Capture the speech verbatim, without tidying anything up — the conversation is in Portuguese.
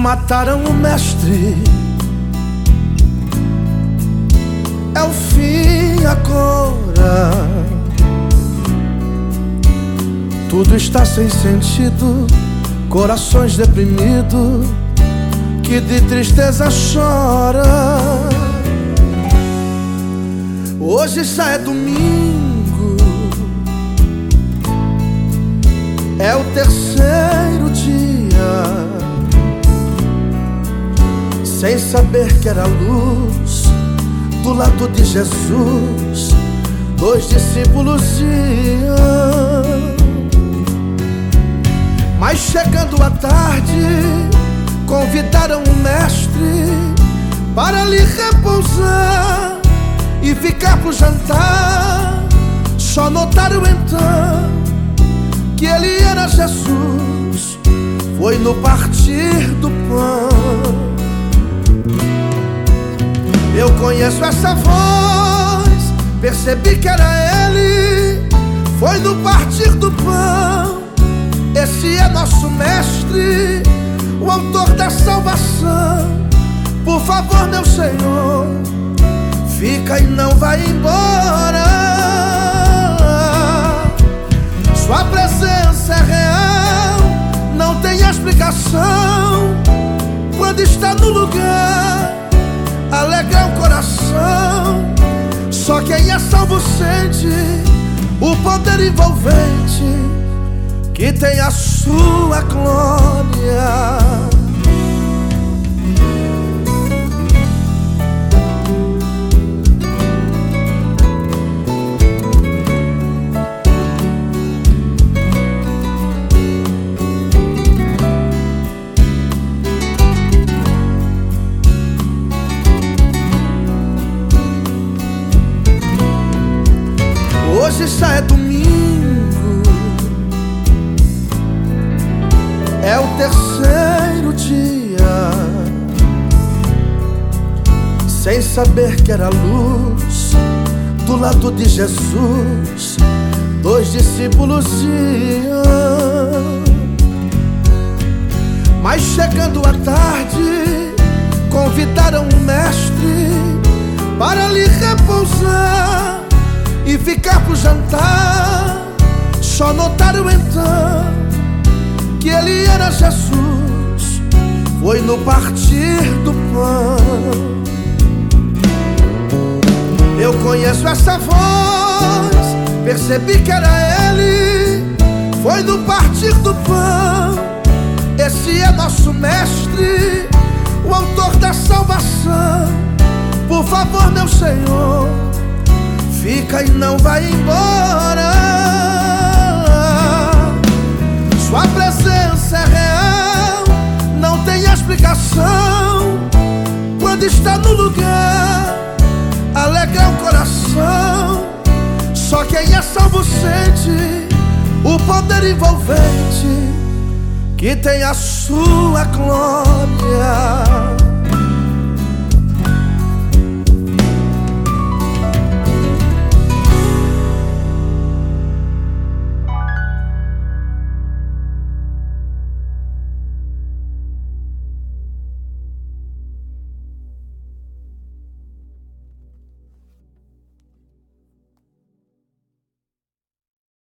Mataram o mestre, é o fim agora. Tudo está sem sentido, corações deprimidos que de tristeza chora. Hoje já é domingo, é o terceiro dia, sem saber que era luz do lado de Jesus, dois discípulos iam. Mas chegando a tarde, convidaram o mestre para ali repousar e ficar pro jantar. Só notaram então que ele era Jesus, foi no partir do pão. Eu conheço essa voz, percebi que era ele, foi no partir do pão. Esse é nosso mestre, o autor da salvação. Por favor, meu Senhor, fica e não vai embora. Sua presença é real, não tem explicação. Quando está no lugar, alegra o coração. Só quem é salvo sente o poder envolvente que tem a sua glória. Hoje já é domingo, é o terceiro dia, sem saber que era luz do lado de Jesus, dois discípulos iam. Mas chegando a tarde, convidaram o mestre para ali repousar e ficar pro jantar. Só notaram então que ele era Jesus, foi no partir do pão. Eu conheço essa voz, percebi que era ele, foi no partir do pão. Esse é nosso mestre, o autor da salvação. Por favor, meu Senhor, fica e não vai embora. Sua presença é real, não tem explicação. Quando está no lugar, alegra o coração. Só quem é salvo sente o poder envolvente que tem a sua glória.